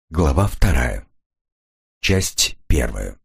Глава 2. Часть 1.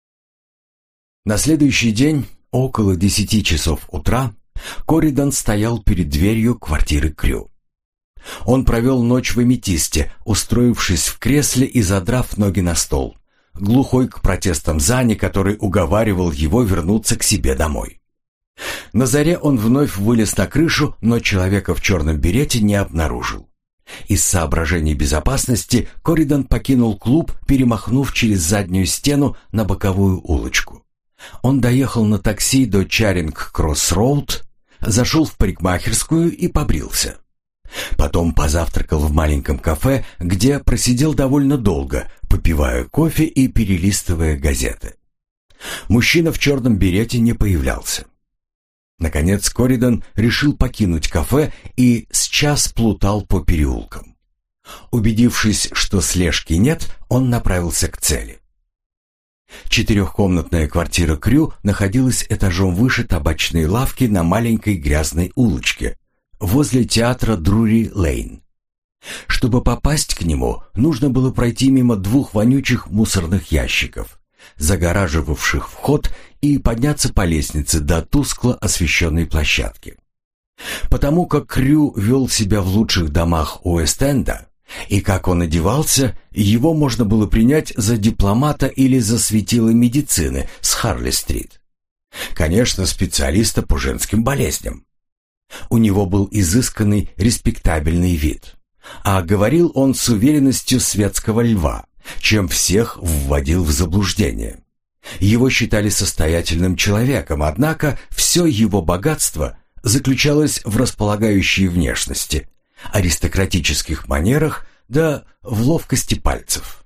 На следующий день, около 10 часов утра, Корридан стоял перед дверью квартиры Крю. Он провел ночь в аметисте, устроившись в кресле и задрав ноги на стол, глухой к протестам Зани, который уговаривал его вернуться к себе домой. На заре он вновь вылез на крышу, но человека в черном берете не обнаружил. Из соображений безопасности Корридан покинул клуб, перемахнув через заднюю стену на боковую улочку. Он доехал на такси до Чаринг-Кросс-Роуд, зашел в парикмахерскую и побрился. Потом позавтракал в маленьком кафе, где просидел довольно долго, попивая кофе и перелистывая газеты. Мужчина в черном берете не появлялся. Наконец Корридан решил покинуть кафе и с час плутал по переулкам. Убедившись, что слежки нет, он направился к цели. Четырехкомнатная квартира Крю находилась этажом выше табачной лавки на маленькой грязной улочке, возле театра Друри-Лейн. Чтобы попасть к нему, нужно было пройти мимо двух вонючих мусорных ящиков, загораживавших вход, и подняться по лестнице до тускло освещенной площадки. Потому как Крю вел себя в лучших домах Уэст-Энда, и как он одевался, его можно было принять за дипломата или за светило медицины с Харли-стрит. Конечно, специалиста по женским болезням. У него был изысканный, респектабельный вид. А говорил он с уверенностью светского льва, чем всех вводил в заблуждение. Его считали состоятельным человеком, однако все его богатство заключалось в располагающей внешности, аристократических манерах да в ловкости пальцев.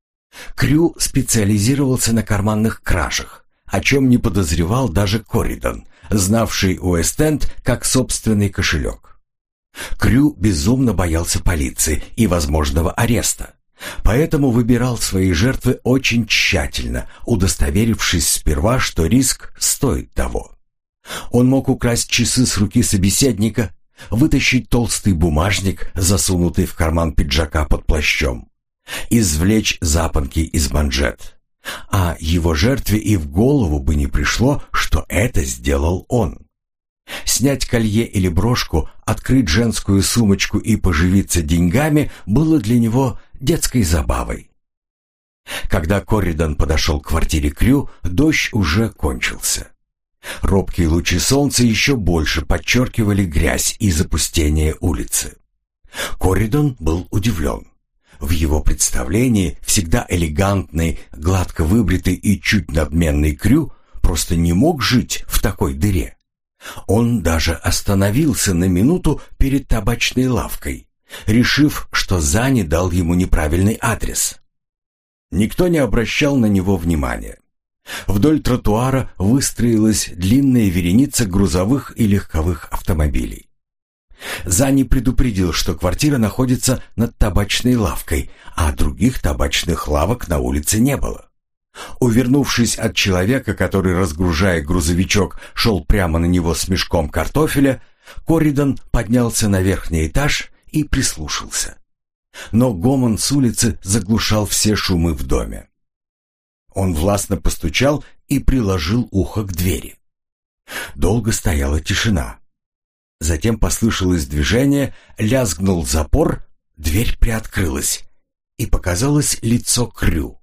Крю специализировался на карманных кражах, о чем не подозревал даже Корридан, знавший Уэст-Энд как собственный кошелек. Крю безумно боялся полиции и возможного ареста. Поэтому выбирал свои жертвы очень тщательно, удостоверившись сперва, что риск стоит того. Он мог украсть часы с руки собеседника, вытащить толстый бумажник, засунутый в карман пиджака под плащом, извлечь запонки из манжет. А его жертве и в голову бы не пришло, что это сделал он. Снять колье или брошку, открыть женскую сумочку и поживиться деньгами было для него детской забавой. Когда Корридан подошел к квартире Крю, дождь уже кончился. Робкие лучи солнца еще больше подчеркивали грязь и запустение улицы. Корридан был удивлен. В его представлении всегда элегантный, гладко выбритый и чуть надменный Крю просто не мог жить в такой дыре. Он даже остановился на минуту перед табачной лавкой, решив, что Зани дал ему неправильный адрес. Никто не обращал на него внимания. Вдоль тротуара выстроилась длинная вереница грузовых и легковых автомобилей. Зани предупредил, что квартира находится над табачной лавкой, а других табачных лавок на улице не было. Увернувшись от человека, который, разгружая грузовичок, шел прямо на него с мешком картофеля, Корридан поднялся на верхний этаж и прислушался. Но гомон с улицы заглушал все шумы в доме. Он властно постучал и приложил ухо к двери. Долго стояла тишина. Затем послышалось движение, лязгнул запор, дверь приоткрылась, и показалось лицо Крю.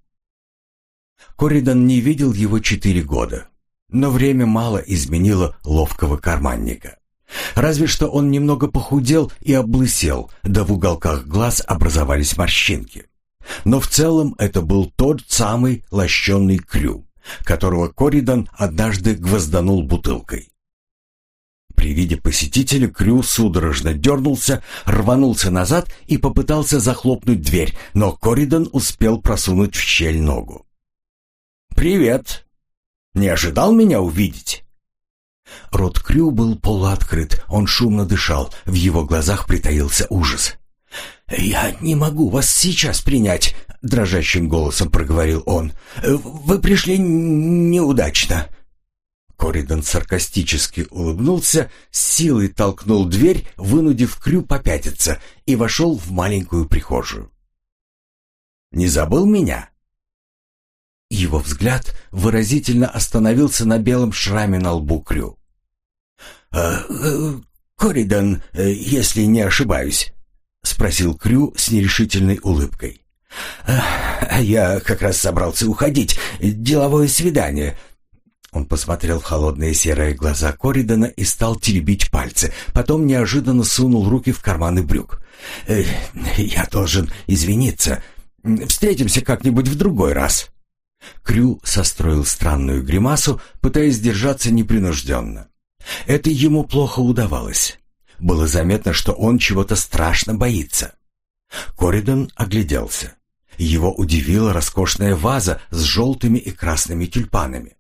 Корридан не видел его 4 года, но время мало изменило ловкого карманника. Разве что он немного похудел и облысел, да в уголках глаз образовались морщинки. Но в целом это был тот самый лощеный Крю, которого Корридан однажды гвозданул бутылкой. При виде посетителя Крю судорожно дернулся, рванулся назад и попытался захлопнуть дверь, но Корридан успел просунуть в щель ногу. «Привет! Не ожидал меня увидеть?» Рот Крю был полуоткрыт, он шумно дышал, в его глазах притаился ужас. «Я не могу вас сейчас принять», — дрожащим голосом проговорил он. «Вы пришли неудачно». Корридан саркастически улыбнулся, с силой толкнул дверь, вынудив Крю попятиться, и вошел в маленькую прихожую. Не забыл меня?» Его взгляд выразительно остановился на белом шраме на лбу Крю. «Коридон, если не ошибаюсь», — спросил Крю с нерешительной улыбкой. «Я как раз собрался уходить. Деловое свидание». Он посмотрел в холодные серые глаза Коридона и стал теребить пальцы. Потом неожиданно сунул руки в карманы брюк. «Я должен извиниться. Встретимся как-нибудь в другой раз». Крю состроил странную гримасу, пытаясь держаться непринужденно. Это ему плохо удавалось. Было заметно, что он чего-то страшно боится. Коридон огляделся. Его удивила роскошная ваза с желтыми и красными тюльпанами.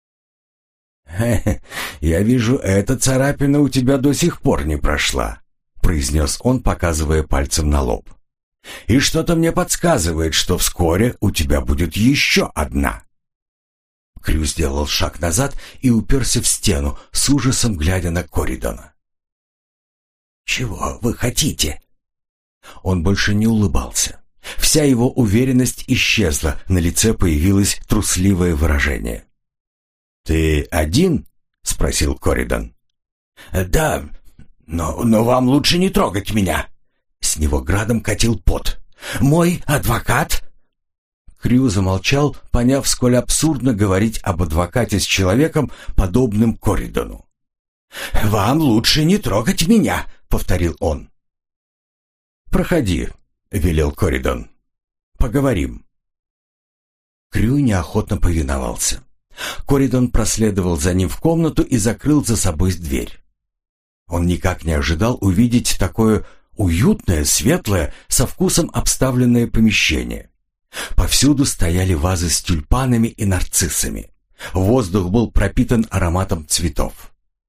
«Я вижу, эта царапина у тебя до сих пор не прошла», — произнес он, показывая пальцем на лоб. «И что-то мне подсказывает, что вскоре у тебя будет еще одна». Крю сделал шаг назад и уперся в стену, с ужасом глядя на Коридона. «Чего вы хотите?» Он больше не улыбался. Вся его уверенность исчезла, на лице появилось трусливое выражение. «Ты один?» — спросил Коридон. «Да, но вам лучше не трогать меня». С него градом катил пот. «Мой адвокат?» Крю замолчал, поняв, сколь абсурдно говорить об адвокате с человеком, подобным Коридону. «Вам лучше не трогать меня», — повторил он. «Проходи», — велел Коридон. «Поговорим». Крю неохотно повиновался. Коридон проследовал за ним в комнату и закрыл за собой дверь. Он никак не ожидал увидеть такое уютное, светлое, со вкусом обставленное помещение. Повсюду стояли вазы с тюльпанами и нарциссами. Воздух был пропитан ароматом цветов.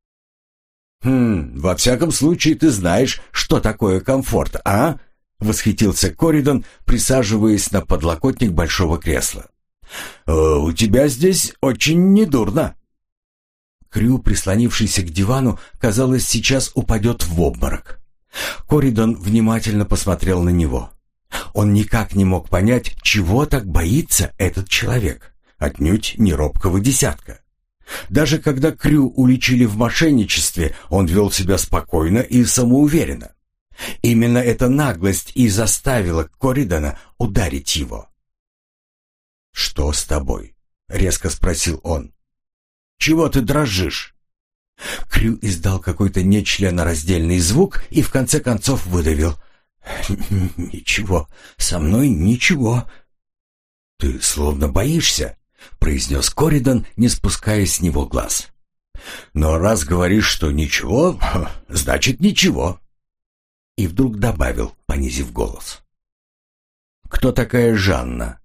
«Во всяком случае, ты знаешь, что такое комфорт, а?» — восхитился Коридон, присаживаясь на подлокотник большого кресла. «У тебя здесь очень недурно». Крю, прислонившийся к дивану, казалось, сейчас упадет в обморок. Коридон внимательно посмотрел на него. Он никак не мог понять, чего так боится этот человек, отнюдь не робкого десятка. Даже когда Крю уличили в мошенничестве, он вел себя спокойно и самоуверенно. Именно эта наглость и заставила Коридона ударить его. «Что с тобой?» — резко спросил он. «Чего ты дрожишь?» Крю издал какой-то нечленораздельный звук и в конце концов выдавил. «Ничего, со мной ничего». «Ты словно боишься», — произнес Коридон, не спуская с него глаз. «Но раз говоришь, что ничего, значит ничего». И вдруг добавил, понизив голос. «Кто такая Жанна?»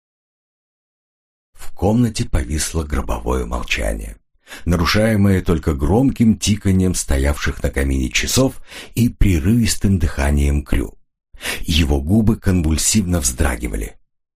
В комнате повисло гробовое молчание, нарушаемое только громким тиканьем стоявших на камине часов и прерывистым дыханием Крю. Его губы конвульсивно вздрагивали.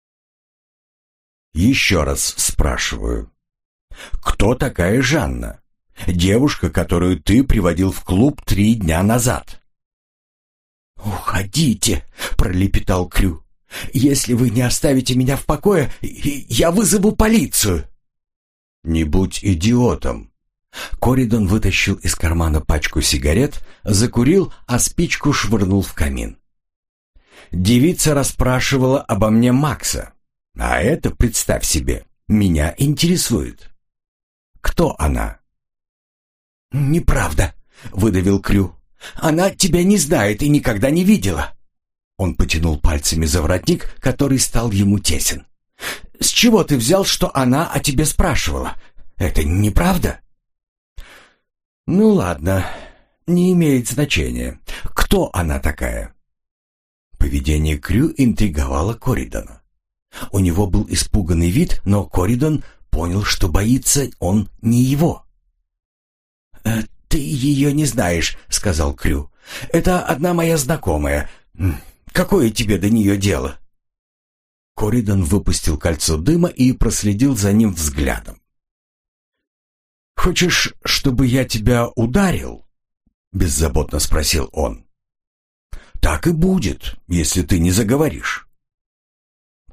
«Еще раз спрашиваю. Кто такая Жанна? Девушка, которую ты приводил в клуб 3 дня назад?» «Уходите!» — пролепетал Крю. «Если вы не оставите меня в покое, я вызову полицию!» «Не будь идиотом!» Коридон вытащил из кармана пачку сигарет, закурил, а спичку швырнул в камин. «Девица расспрашивала обо мне Макса, а это, представь себе, меня интересует. Кто она?» «Неправда», — выдавил Крю. «Она тебя не знает и никогда не видела». Он потянул пальцами за воротник, который стал ему тесен. «С чего ты взял, что она о тебе спрашивала? Это неправда?» «Ну ладно, не имеет значения. Кто она такая?» Поведение Крю интриговало Коридона. У него был испуганный вид, но Коридон понял, что боится он не его. «Ты ее не знаешь», — сказал Крю. «Это одна моя знакомая. Какое тебе до нее дело?» Коридон выпустил кольцо дыма и проследил за ним взглядом. «Хочешь, чтобы я тебя ударил?» — беззаботно спросил он. «Так и будет, если ты не заговоришь».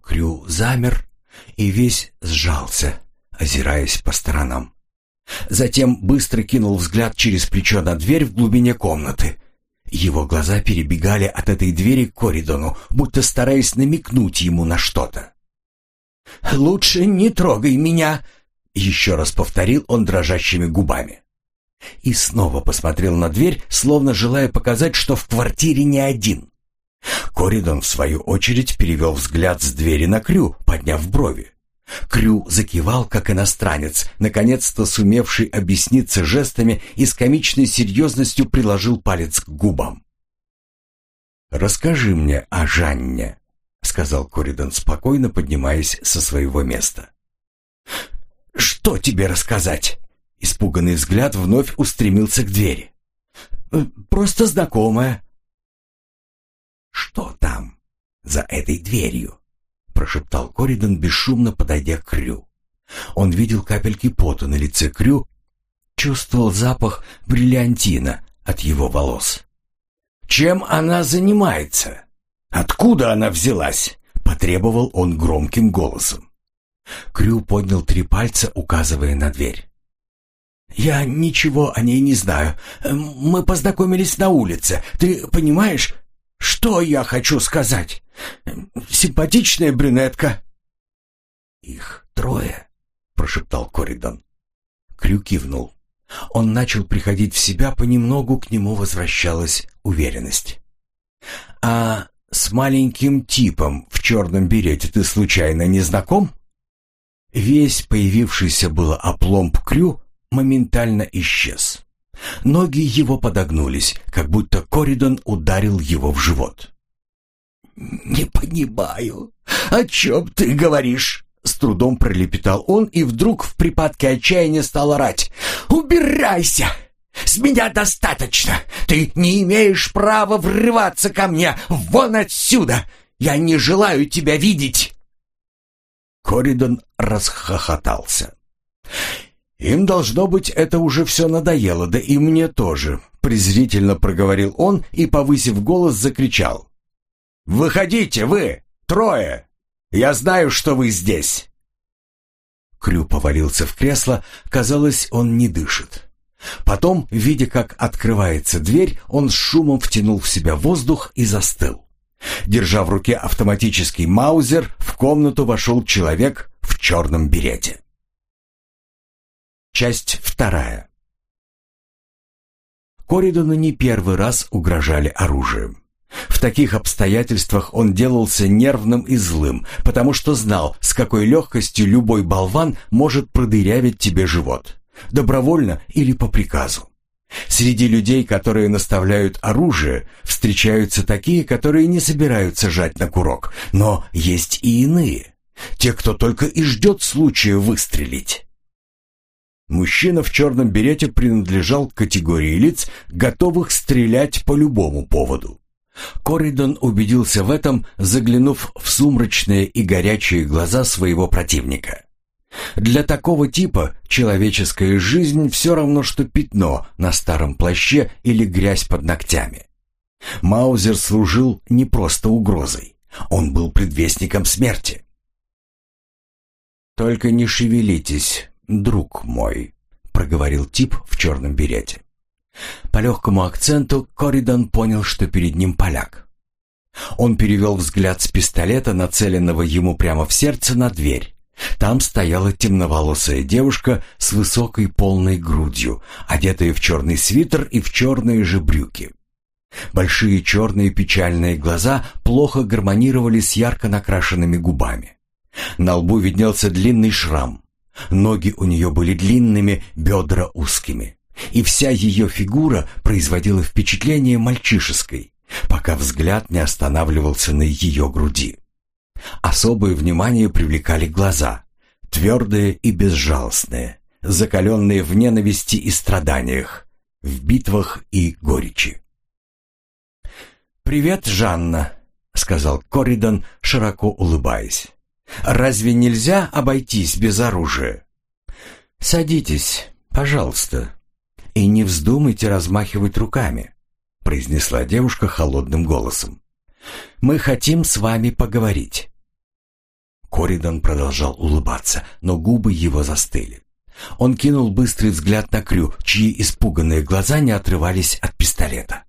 Крю замер и весь сжался, озираясь по сторонам. Затем быстро кинул взгляд через плечо на дверь в глубине комнаты. Его глаза перебегали от этой двери к Коридону, будто стараясь намекнуть ему на что-то. «Лучше не трогай меня!» — еще раз повторил он дрожащими губами. И снова посмотрел на дверь, словно желая показать, что в квартире не один. Коридон, в свою очередь, перевел взгляд с двери на Крю, подняв брови. Крю закивал, как иностранец, наконец-то сумевший объясниться жестами, и с комичной серьезностью приложил палец к губам. «Расскажи мне о Жанне», — сказал Коридон спокойно, поднимаясь со своего места. «Что тебе рассказать?» Испуганный взгляд вновь устремился к двери. «Просто знакомая». «Что там за этой дверью?» — прошептал Коридон, бесшумно подойдя к Крю. Он видел капельки пота на лице Крю, чувствовал запах бриллиантина от его волос. «Чем она занимается? Откуда она взялась?» — потребовал он громким голосом. Крю поднял 3 пальца, указывая на дверь. «Я ничего о ней не знаю. Мы познакомились на улице. Ты понимаешь, что я хочу сказать? Симпатичная брюнетка». «Их 3, прошептал Коридон. Крю кивнул. Он начал приходить в себя, понемногу к нему возвращалась уверенность. «А с маленьким типом в черном берете ты случайно не знаком?» Весь появившийся было опломб Крю моментально исчез. Ноги его подогнулись, как будто Коридон ударил его в живот. «Не понимаю, о чем ты говоришь?» С трудом пролепетал он и вдруг в припадке отчаяния стал орать. «Убирайся! С меня достаточно! Ты не имеешь права врываться ко мне! Вон отсюда! Я не желаю тебя видеть!» Коридон расхохотался. «Им, должно быть, это уже все надоело, да и мне тоже», — презрительно проговорил он и, повысив голос, закричал. «Выходите вы, 3! Я знаю, что вы здесь!» Крю повалился в кресло, казалось, он не дышит. Потом, видя, как открывается дверь, он с шумом втянул в себя воздух и застыл. Держа в руке автоматический маузер, в комнату вошел человек в черном берете. Часть 2. Коридону не первый раз угрожали оружием. В таких обстоятельствах он делался нервным и злым, потому что знал, с какой легкостью любой болван может продырявить тебе живот, добровольно или по приказу. Среди людей, которые наставляют оружие, встречаются такие, которые не собираются жать на курок, но есть и иные, те, кто только и ждет случая выстрелить. Мужчина в черном берете принадлежал к категории лиц, готовых стрелять по любому поводу. Коридон убедился в этом, заглянув в сумрачные и горячие глаза своего противника. Для такого типа человеческая жизнь все равно, что пятно на старом плаще или грязь под ногтями. Маузер служил не просто угрозой, он был предвестником смерти. «Только не шевелитесь, друг мой», — проговорил тип в черном берете. По легкому акценту Коридон понял, что перед ним поляк. Он перевел взгляд с пистолета, нацеленного ему прямо в сердце, на дверь. Там стояла темноволосая девушка с высокой полной грудью, одетая в черный свитер и в черные же брюки. Большие черные печальные глаза плохо гармонировали с ярко накрашенными губами. На лбу виднелся длинный шрам. Ноги у нее были длинными, бедра узкими. И вся ее фигура производила впечатление мальчишеской, пока взгляд не останавливался на ее груди. Особое внимание привлекали глаза, твердые и безжалостные, закаленные в ненависти и страданиях, в битвах и горечи. «Привет, Жанна», — сказал Коридон, широко улыбаясь. «Разве нельзя обойтись без оружия?» «Садитесь, пожалуйста, и не вздумайте размахивать руками», — произнесла девушка холодным голосом. «Мы хотим с вами поговорить». Коридон продолжал улыбаться, но губы его застыли. Он кинул быстрый взгляд на Крю, чьи испуганные глаза не отрывались от пистолета.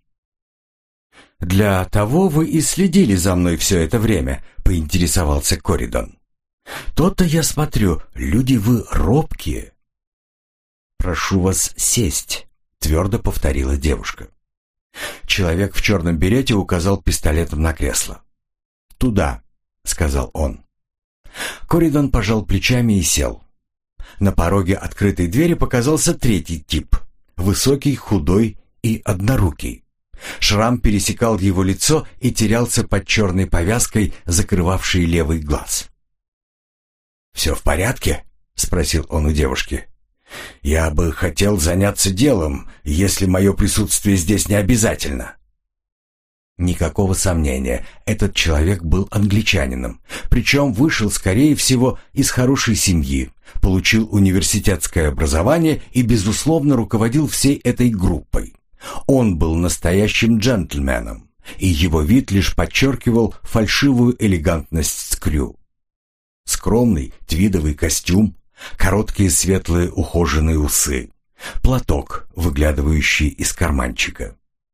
«Для того вы и следили за мной все это время», — поинтересовался Коридон. «То-то я смотрю, люди вы робкие». «Прошу вас сесть», — твердо повторила девушка. Человек в черном берете указал пистолетом на кресло. «Туда», — сказал он. Коридон пожал плечами и сел. На пороге открытой двери показался третий тип. Высокий, худой и однорукий. Шрам пересекал его лицо и терялся под черной повязкой, закрывавшей левый глаз. «Все в порядке?» — спросил он у девушки. «Я бы хотел заняться делом, если мое присутствие здесь не обязательно». Никакого сомнения, этот человек был англичанином, причем вышел, скорее всего, из хорошей семьи, получил университетское образование и, безусловно, руководил всей этой группой. Он был настоящим джентльменом, и его вид лишь подчеркивал фальшивую элегантность Крю. Скромный твидовый костюм, короткие светлые ухоженные усы, платок, выглядывающий из карманчика.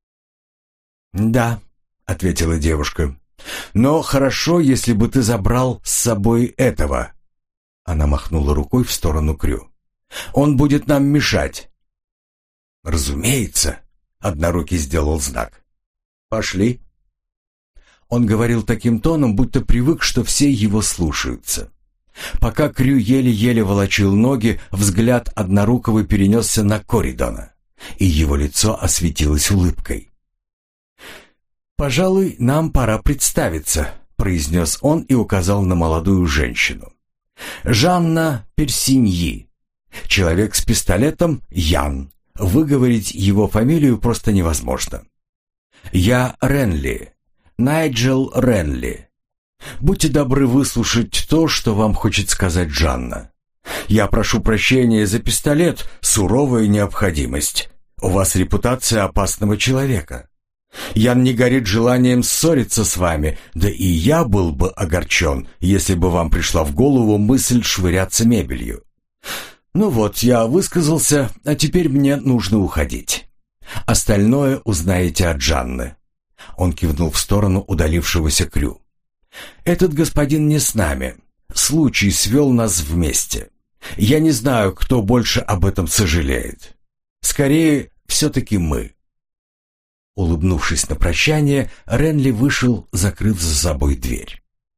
«Да», — ответила девушка, — «но хорошо, если бы ты забрал с собой этого». Она махнула рукой в сторону Крю. «Он будет нам мешать». «Разумеется», — однорукий сделал знак. «Пошли». Он говорил таким тоном, будто привык, что все его слушаются. Пока Крю еле-еле волочил ноги, взгляд однорукого перенесся на Коридона, и его лицо осветилось улыбкой. «Пожалуй, нам пора представиться», — произнес он и указал на молодую женщину. «Жанна Персиньи. Человек с пистолетом Ян. Выговорить его фамилию просто невозможно. Я Ренли. Найджел Ренли. Будьте добры выслушать то, что вам хочет сказать Жанна. Я прошу прощения за пистолет, суровая необходимость. У вас репутация опасного человека. Ян не горит желанием ссориться с вами, да и я был бы огорчен, если бы вам пришла в голову мысль швыряться мебелью. Ну вот, я высказался, а теперь мне нужно уходить. Остальное узнаете от Жанны». Он кивнул в сторону удалившегося Крю. «Этот господин не с нами. Случай свел нас вместе. Я не знаю, кто больше об этом сожалеет. Скорее, все-таки мы». Улыбнувшись на прощание, Ренли вышел, закрыв за собой дверь.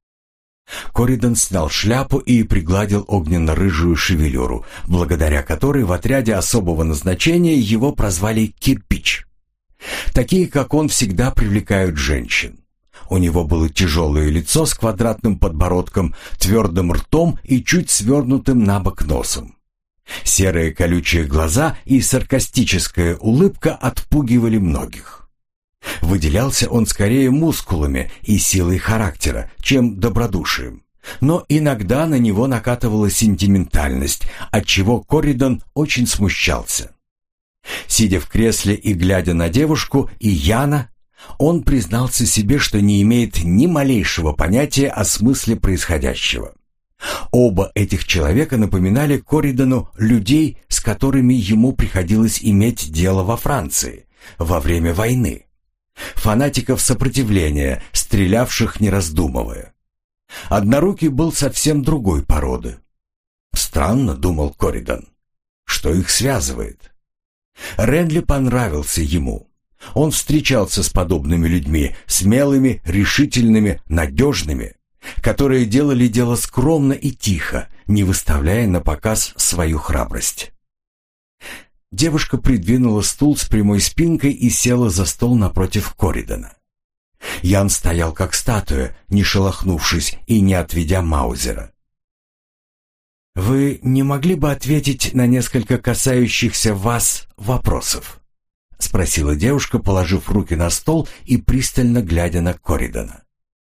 Коридон снял шляпу и пригладил огненно-рыжую шевелюру, благодаря которой в отряде особого назначения его прозвали «Кирпич». Такие, как он, всегда привлекают женщин. У него было тяжелое лицо с квадратным подбородком, твердым ртом и чуть свернутым на бок носом. Серые колючие глаза и саркастическая улыбка отпугивали многих. Выделялся он скорее мускулами и силой характера, чем добродушием. Но иногда на него накатывала сентиментальность, отчего Коридон очень смущался. Сидя в кресле и глядя на девушку и Яна, он признался себе, что не имеет ни малейшего понятия о смысле происходящего. Оба этих человека напоминали Коридону людей, с которыми ему приходилось иметь дело во Франции во время войны. Фанатиков сопротивления, стрелявших не раздумывая. Однорукий был совсем другой породы. Странно, думал Коридон, что их связывает. Ренли понравился ему. Он встречался с подобными людьми, смелыми, решительными, надежными, которые делали дело скромно и тихо, не выставляя на показ свою храбрость. Девушка придвинула стул с прямой спинкой и села за стол напротив Коридона. Ян стоял как статуя, не шелохнувшись и не отведя маузера. «Вы не могли бы ответить на несколько касающихся вас вопросов?» — спросила девушка, положив руки на стол и пристально глядя на Коридона.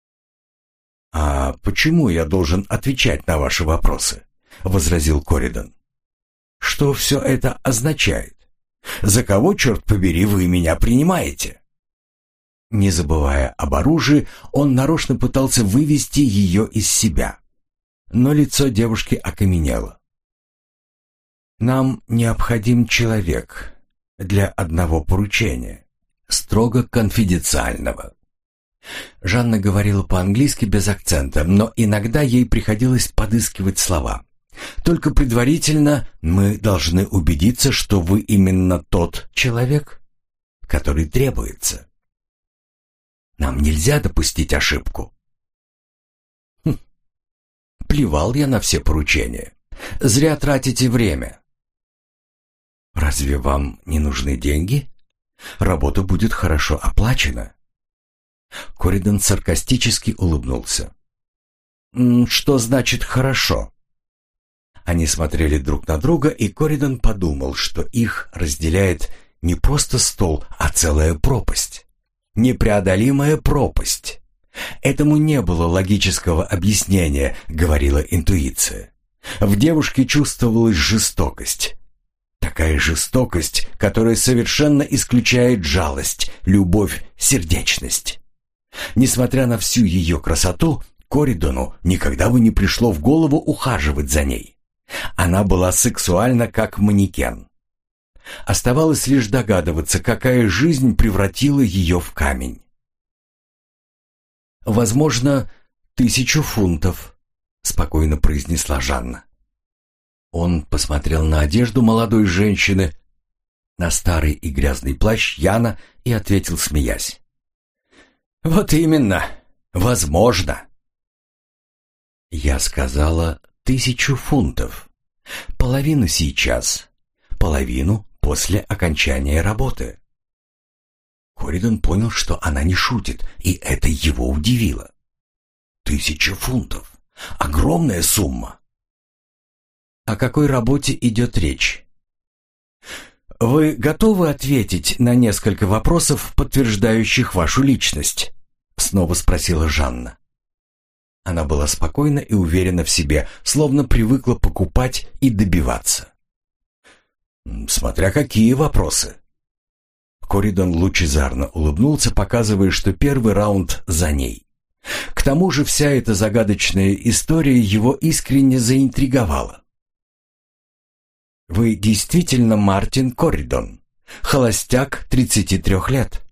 «А почему я должен отвечать на ваши вопросы?» — возразил Коридон. «Что все это означает? За кого, черт побери, вы меня принимаете?» Не забывая об оружии, он нарочно пытался вывести ее из себя. но лицо девушки окаменело. «Нам необходим человек для одного поручения, строго конфиденциального». Жанна говорила по-английски без акцента, но иногда ей приходилось подыскивать слова. «Только предварительно мы должны убедиться, что вы именно тот человек, который требуется. Нам нельзя допустить ошибку». Плевал я на все поручения. Зря тратите время. Разве вам не нужны деньги? Работа будет хорошо оплачена. Коридон саркастически улыбнулся. Что значит «хорошо»? Они смотрели друг на друга, и Коридон подумал, что их разделяет не просто стол, а целая пропасть. Непреодолимая пропасть. Этому не было логического объяснения, говорила интуиция. В девушке чувствовалась жестокость. Такая жестокость, которая совершенно исключает жалость, любовь, сердечность. Несмотря на всю ее красоту, Коридону никогда бы не пришло в голову ухаживать за ней. Она была сексуальна, как манекен. Оставалось лишь догадываться, какая жизнь превратила ее в камень. «Возможно, 1000 фунтов», — спокойно произнесла Жанна. Он посмотрел на одежду молодой женщины, на старый и грязный плащ Яна и ответил, смеясь. «Вот именно, возможно». «Я сказала 1000 фунтов. Половину сейчас, половину после окончания работы». Коридон понял, что она не шутит, и это его удивило. 1000 фунтов. Огромная сумма. О какой работе идет речь? Вы готовы ответить на несколько вопросов, подтверждающих вашу личность? Снова спросила Жанна. Она была спокойна и уверена в себе, словно привыкла покупать и добиваться. Смотря какие вопросы. Коридон лучезарно улыбнулся, показывая, что первый раунд за ней. К тому же вся эта загадочная история его искренне заинтриговала. «Вы действительно Мартин Коридон, холостяк 33 лет?»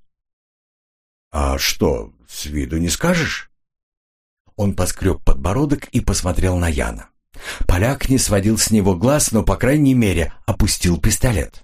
«А что, с виду не скажешь?» Он поскреб подбородок и посмотрел на Яна. Поляк не сводил с него глаз, но, по крайней мере, опустил пистолет.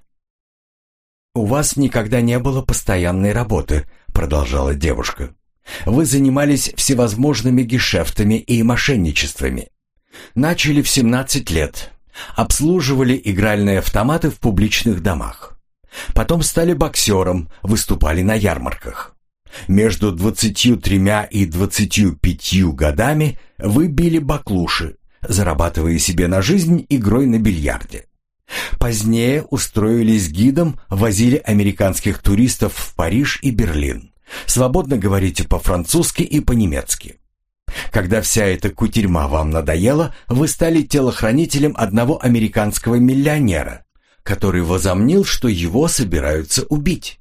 «У вас никогда не было постоянной работы», — продолжала девушка. «Вы занимались всевозможными гешефтами и мошенничествами. Начали в 17 лет, обслуживали игральные автоматы в публичных домах. Потом стали боксером, выступали на ярмарках. Между 23 и 25 годами вы били баклуши, зарабатывая себе на жизнь игрой на бильярде. Позднее устроились гидом, возили американских туристов в Париж и Берлин. Свободно говорите по-французски и по-немецки. Когда вся эта кутерьма вам надоела, вы стали телохранителем одного американского миллионера, который возомнил, что его собираются убить.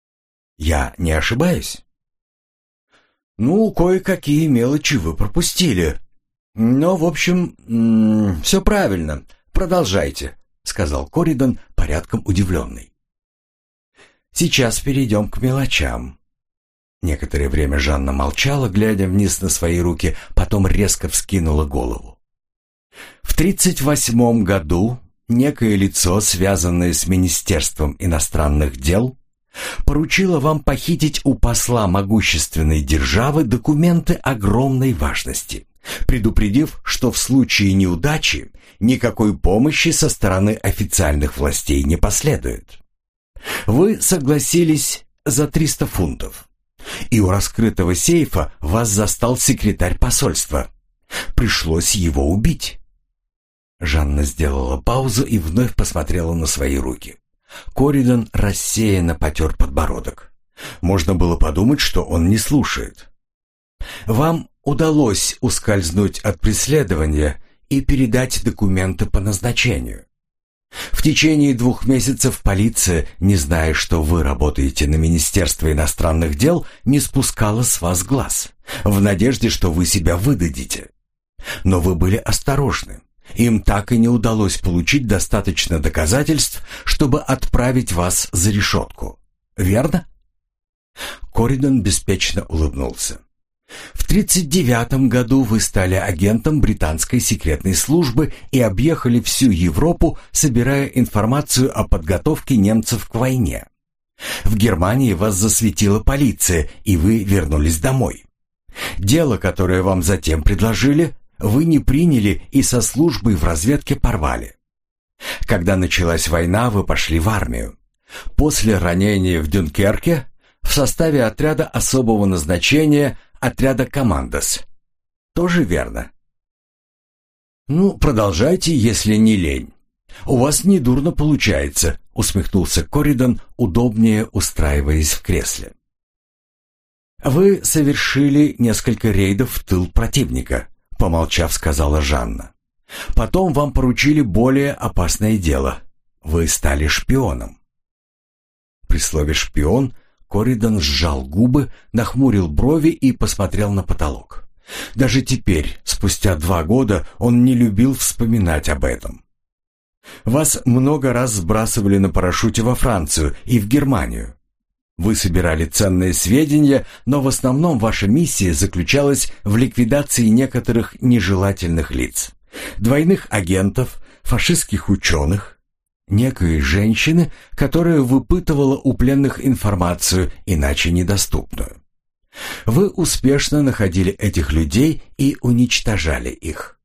Я не ошибаюсь? Ну, кое-какие мелочи вы пропустили. Но, в общем, все правильно. Продолжайте, сказал Коридон, порядком удивленный. Сейчас перейдем к мелочам. Некоторое время Жанна молчала, глядя вниз на свои руки, потом резко вскинула голову. В 1938 году некое лицо, связанное с Министерством иностранных дел, поручило вам похитить у посла могущественной державы документы огромной важности, предупредив, что в случае неудачи никакой помощи со стороны официальных властей не последует. Вы согласились за 300 фунтов. И у раскрытого сейфа вас застал секретарь посольства. Пришлось его убить. Жанна сделала паузу и вновь посмотрела на свои руки. Коридон рассеянно потер подбородок. Можно было подумать, что он не слушает. Вам удалось ускользнуть от преследования и передать документы по назначению. В течение 2 месяцев полиция, не зная, что вы работаете на Министерство иностранных дел, не спускала с вас глаз, в надежде, что вы себя выдадите. Но вы были осторожны. Им так и не удалось получить достаточно доказательств, чтобы отправить вас за решетку. Верно?» Коридон беспечно улыбнулся. «В 1939 году вы стали агентом британской секретной службы и объехали всю Европу, собирая информацию о подготовке немцев к войне. В Германии вас засветила полиция, и вы вернулись домой. Дело, которое вам затем предложили, вы не приняли и со службой в разведке порвали. Когда началась война, вы пошли в армию. После ранения в Дюнкерке в составе отряда особого назначения, отряда «Командос». Тоже верно? «Ну, продолжайте, если не лень. У вас недурно получается», — усмехнулся Коридон, удобнее устраиваясь в кресле. «Вы совершили несколько рейдов в тыл противника», — помолчав, сказала Жанна. «Потом вам поручили более опасное дело. Вы стали шпионом». При слове «шпион» Коридон сжал губы, нахмурил брови и посмотрел на потолок. Даже теперь, спустя 2 года, он не любил вспоминать об этом. «Вас много раз сбрасывали на парашюте во Францию и в Германию. Вы собирали ценные сведения, но в основном ваша миссия заключалась в ликвидации некоторых нежелательных лиц, двойных агентов, фашистских ученых, некой женщины, которая выпытывала у пленных информацию, иначе недоступную. Вы успешно находили этих людей и уничтожали их».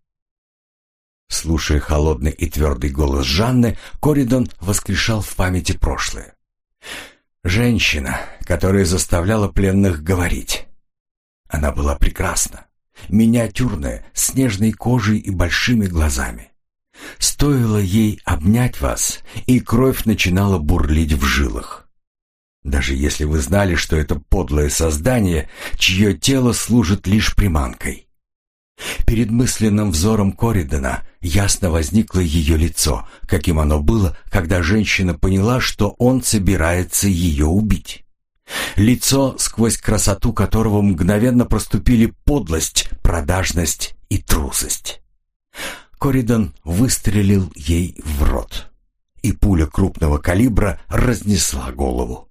Слушая холодный и твердый голос Жанны, Коридон воскрешал в памяти прошлое. Женщина, которая заставляла пленных говорить. Она была прекрасна, миниатюрная, с нежной кожей и большими глазами. Стоило ей обнять вас, и кровь начинала бурлить в жилах. Даже если вы знали, что это подлое создание, чье тело служит лишь приманкой. Перед мысленным взором Коридона ясно возникло ее лицо, каким оно было, когда женщина поняла, что он собирается ее убить. Лицо, сквозь красоту которого мгновенно проступили подлость, продажность и трусость. Коридон выстрелил ей в рот, и пуля крупного калибра разнесла голову.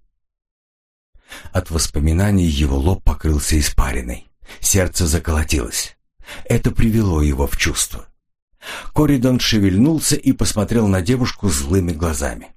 От воспоминаний его лоб покрылся испариной, сердце заколотилось. Это привело его в чувство. Коридон шевельнулся и посмотрел на девушку злыми глазами.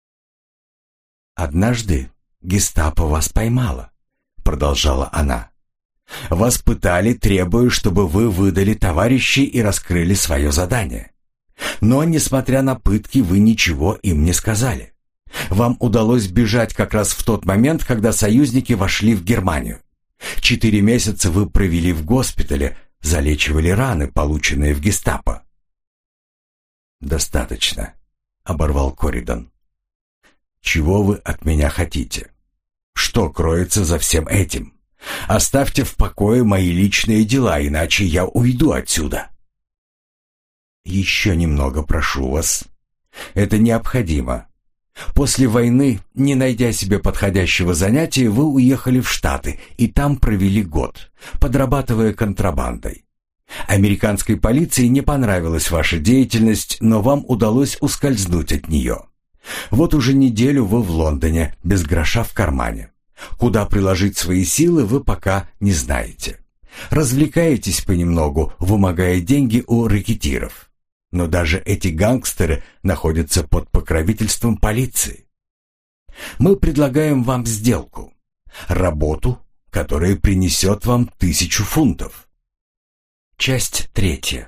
«Однажды гестапо вас поймало», — продолжала она. «Вас пытали, требуя, чтобы вы выдали товарищей и раскрыли свое задание. Но, несмотря на пытки, вы ничего им не сказали. Вам удалось бежать как раз в тот момент, когда союзники вошли в Германию. 4 месяца вы провели в госпитале, залечивали раны, полученные в гестапо». «Достаточно», — оборвал Коридон. «Чего вы от меня хотите? Что кроется за всем этим? Оставьте в покое мои личные дела, иначе я уйду отсюда». «Еще немного прошу вас. Это необходимо. После войны, не найдя себе подходящего занятия, вы уехали в Штаты и там провели год, подрабатывая контрабандой. Американской полиции не понравилась ваша деятельность, но вам удалось ускользнуть от нее. Вот уже неделю вы в Лондоне, без гроша в кармане. Куда приложить свои силы, вы пока не знаете. Развлекаетесь понемногу, вымогая деньги у рэкетиров. Но даже эти гангстеры находятся под покровительством полиции. Мы предлагаем вам сделку. Работу, которая принесет вам 1000 фунтов. Часть 3.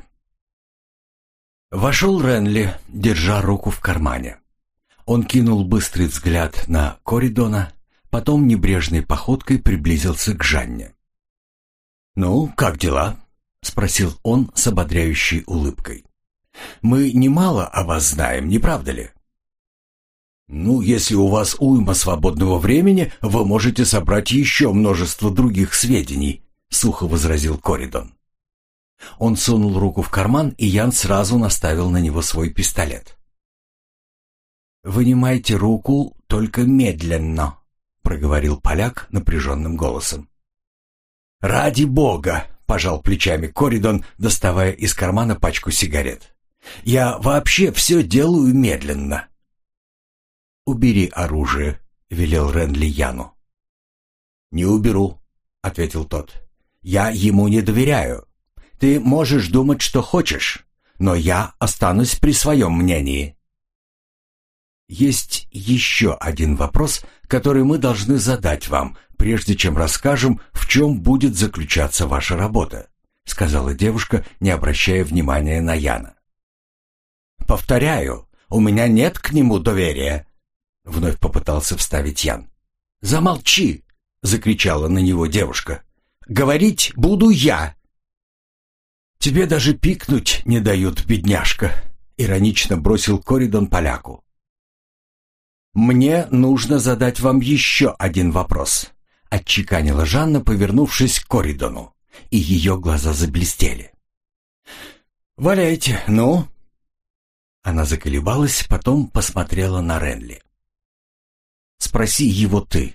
Вошел Ренли, держа руку в кармане. Он кинул быстрый взгляд на Коридона, потом небрежной походкой приблизился к Жанне. «Ну, как дела?» — спросил он с ободряющей улыбкой. «Мы немало о вас знаем, не правда ли?» «Ну, если у вас уйма свободного времени, вы можете собрать еще множество других сведений», — сухо возразил Коридон. Он сунул руку в карман, и Ян сразу наставил на него свой пистолет. «Вынимайте руку, только медленно», — проговорил поляк напряженным голосом. «Ради бога!» — пожал плечами Коридон, доставая из кармана пачку сигарет. «Я вообще все делаю медленно». «Убери оружие», — велел Ренли Яну. «Не уберу», — ответил тот. «Я ему не доверяю. Ты можешь думать, что хочешь, но я останусь при своем мнении». «Есть еще один вопрос, который мы должны задать вам, прежде чем расскажем, в чем будет заключаться ваша работа», сказала девушка, не обращая внимания на Яна. «Повторяю, у меня нет к нему доверия», вновь попытался вставить Ян. «Замолчи!» — закричала на него девушка. «Говорить буду я!» «Тебе даже пикнуть не дают, бедняжка», — иронично бросил Коридон поляку. «Мне нужно задать вам еще один вопрос», — отчеканила Жанна, повернувшись к Коридону, и ее глаза заблестели. «Валяйте, ну?» Она заколебалась, потом посмотрела на Ренли. «Спроси его ты».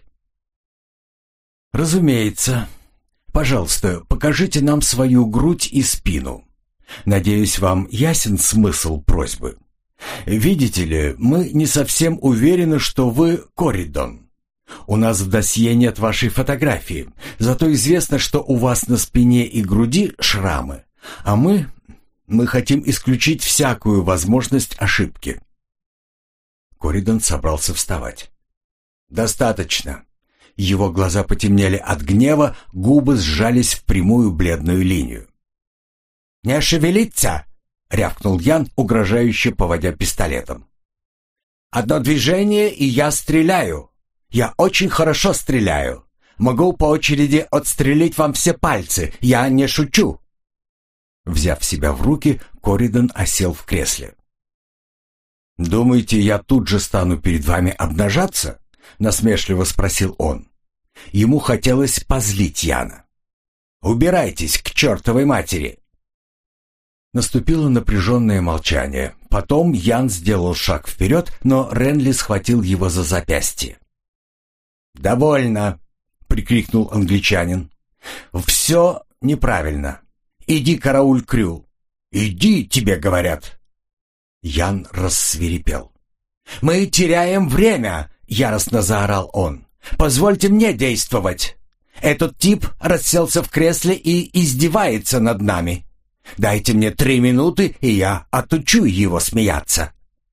«Разумеется. Пожалуйста, покажите нам свою грудь и спину. Надеюсь, вам ясен смысл просьбы. Видите ли, мы не совсем уверены, что вы Коридон. У нас в досье нет вашей фотографии, зато известно, что у вас на спине и груди шрамы, а мы хотим исключить всякую возможность ошибки». Коридон собрался вставать. «Достаточно». Его глаза потемнели от гнева, губы сжались в прямую бледную линию. «Не шевелиться!» — рявкнул Ян, угрожающе поводя пистолетом. «Одно движение, и я стреляю. Я очень хорошо стреляю. Могу по очереди отстрелить вам все пальцы. Я не шучу». Взяв себя в руки, Коридон осел в кресле. «Думаете, я тут же стану перед вами обнажаться?» — насмешливо спросил он. Ему хотелось позлить Яна. «Убирайтесь к чертовой матери!» Наступило напряженное молчание. Потом Ян сделал шаг вперед, но Ренли схватил его за запястье. «Довольно!» — прикрикнул англичанин. «Все неправильно. Иди, карауль Крю. Иди, тебе говорят!» Ян рассвирепел. «Мы теряем время!» — яростно заорал он. «Позвольте мне действовать! Этот тип расселся в кресле и издевается над нами. Дайте мне 3 минуты, и я отучу его смеяться!»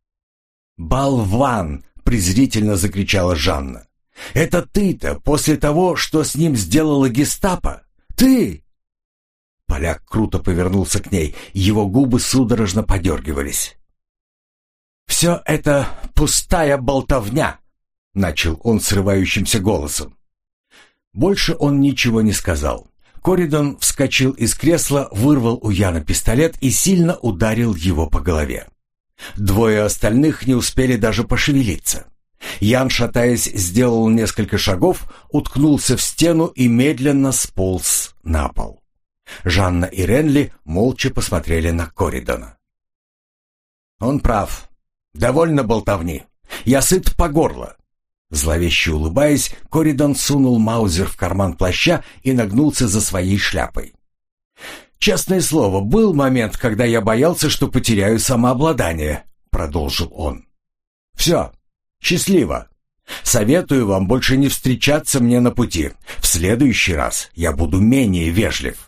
«Болван!» — презрительно закричала Жанна. «Это ты-то после того, что с ним сделала гестапо? Ты!» Поляк круто повернулся к ней, его губы судорожно подергивались. «Все это пустая болтовня!» — начал он срывающимся голосом. Больше он ничего не сказал. Коридон вскочил из кресла, вырвал у Яна пистолет и сильно ударил его по голове. 2 остальных не успели даже пошевелиться. Ян, шатаясь, сделал несколько шагов, уткнулся в стену и медленно сполз на пол. Жанна и Ренли молча посмотрели на Коридона. «Он прав. Довольно болтовни. Я сыт по горло». Зловеще улыбаясь, Коридон сунул маузер в карман плаща и нагнулся за своей шляпой. «Честное слово, был момент, когда я боялся, что потеряю самообладание», — продолжил он. «Все, счастливо. Советую вам больше не встречаться мне на пути. В следующий раз я буду менее вежлив».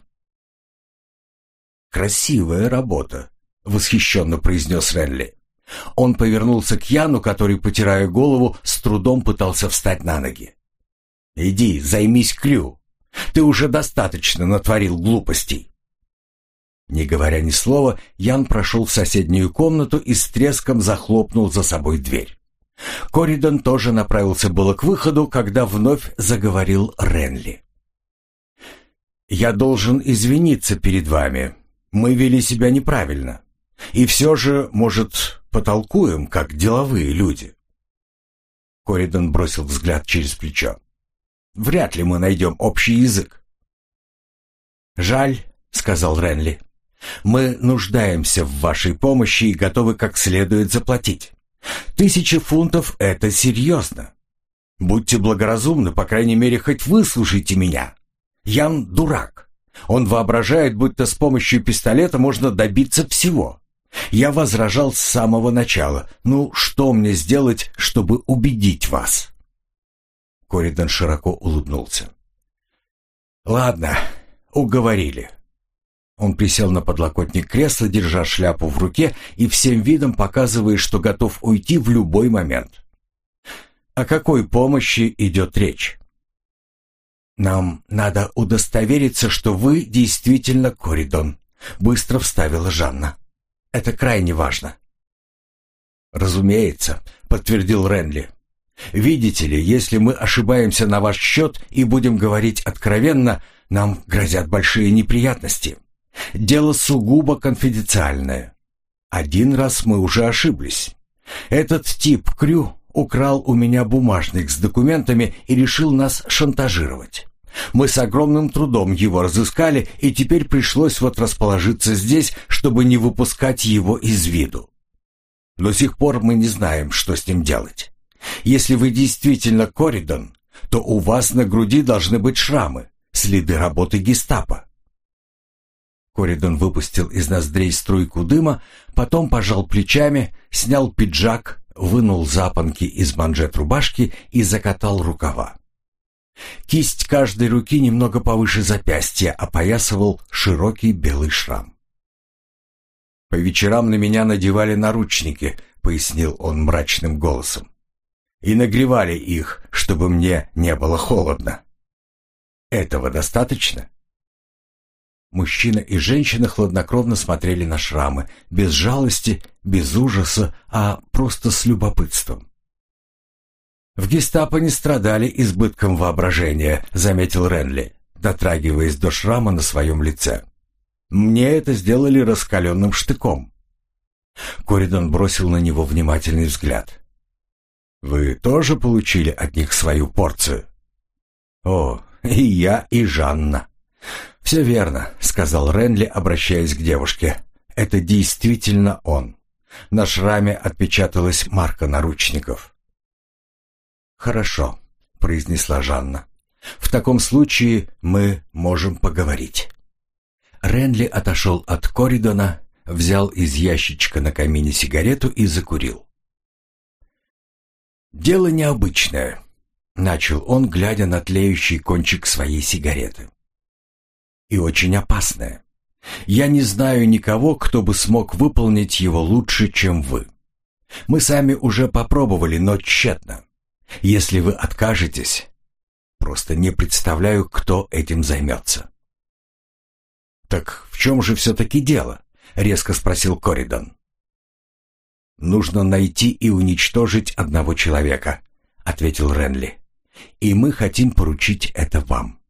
«Красивая работа», — восхищенно произнес Ренли. Он повернулся к Яну, который, потирая голову, с трудом пытался встать на ноги. «Иди, займись Крю. Ты уже достаточно натворил глупостей». Не говоря ни слова, Ян прошел в соседнюю комнату и с треском захлопнул за собой дверь. Коридон тоже направился было к выходу, когда вновь заговорил Ренли. «Я должен извиниться перед вами. Мы вели себя неправильно. И все же, может, потолкуем, как деловые люди?» Коридон бросил взгляд через плечо. «Вряд ли мы найдем общий язык». «Жаль», — сказал Ренли. «Мы нуждаемся в вашей помощи и готовы как следует заплатить. 1000 фунтов — это серьезно. Будьте благоразумны, по крайней мере, хоть выслушайте меня. Ян дурак. Он воображает, будто с помощью пистолета можно добиться всего. Я возражал с самого начала. Ну, что мне сделать, чтобы убедить вас?» Коридон широко улыбнулся. «Ладно, уговорили». Он присел на подлокотник кресла, держа шляпу в руке и всем видом показывая, что готов уйти в любой момент. «О какой помощи идет речь?» «Нам надо удостовериться, что вы действительно Коридон», — быстро вставила Жанна. «Это крайне важно». «Разумеется», — подтвердил Ренли. «Видите ли, если мы ошибаемся на ваш счет и будем говорить откровенно, нам грозят большие неприятности. Дело сугубо конфиденциальное. Один раз мы уже ошиблись. Этот тип Крю украл у меня бумажник с документами и решил нас шантажировать. Мы с огромным трудом его разыскали, и теперь пришлось вот расположиться здесь, чтобы не выпускать его из виду. До сих пор мы не знаем, что с ним делать. Если вы действительно Коридон, то у вас на груди должны быть шрамы, следы работы гестапо». Коридон выпустил из ноздрей струйку дыма, потом пожал плечами, снял пиджак, вынул запонки из манжет рубашки и закатал рукава. Кисть каждой руки немного повыше запястья опоясывал широкий белый шрам. «По вечерам на меня надевали наручники», — пояснил он мрачным голосом, «и нагревали их, чтобы мне не было холодно. Этого достаточно?» Мужчина и женщина хладнокровно смотрели на шрамы, без жалости, без ужаса, а просто с любопытством. «В гестапо не страдали избытком воображения», — заметил Ренли, дотрагиваясь до шрама на своем лице. «Мне это сделали раскаленным штыком». Коридон бросил на него внимательный взгляд. «Вы тоже получили от них свою порцию?» «О, и я, и Жанна». «Все верно», — сказал Ренли, обращаясь к девушке. «Это действительно он. На шраме отпечаталась марка наручников». «Хорошо», — произнесла Жанна. «В таком случае мы можем поговорить». Ренли отошел от Коридона, взял из ящичка на камине сигарету и закурил. «Дело необычное», — начал он, глядя на тлеющий кончик своей сигареты. «И очень опасное. Я не знаю никого, кто бы смог выполнить его лучше, чем вы. Мы сами уже попробовали, но тщетно. Если вы откажетесь, просто не представляю, кто этим займется». «Так в чем же все-таки дело?» — резко спросил Коридон. «Нужно найти и уничтожить одного человека», — ответил Ренли. «И мы хотим поручить это вам».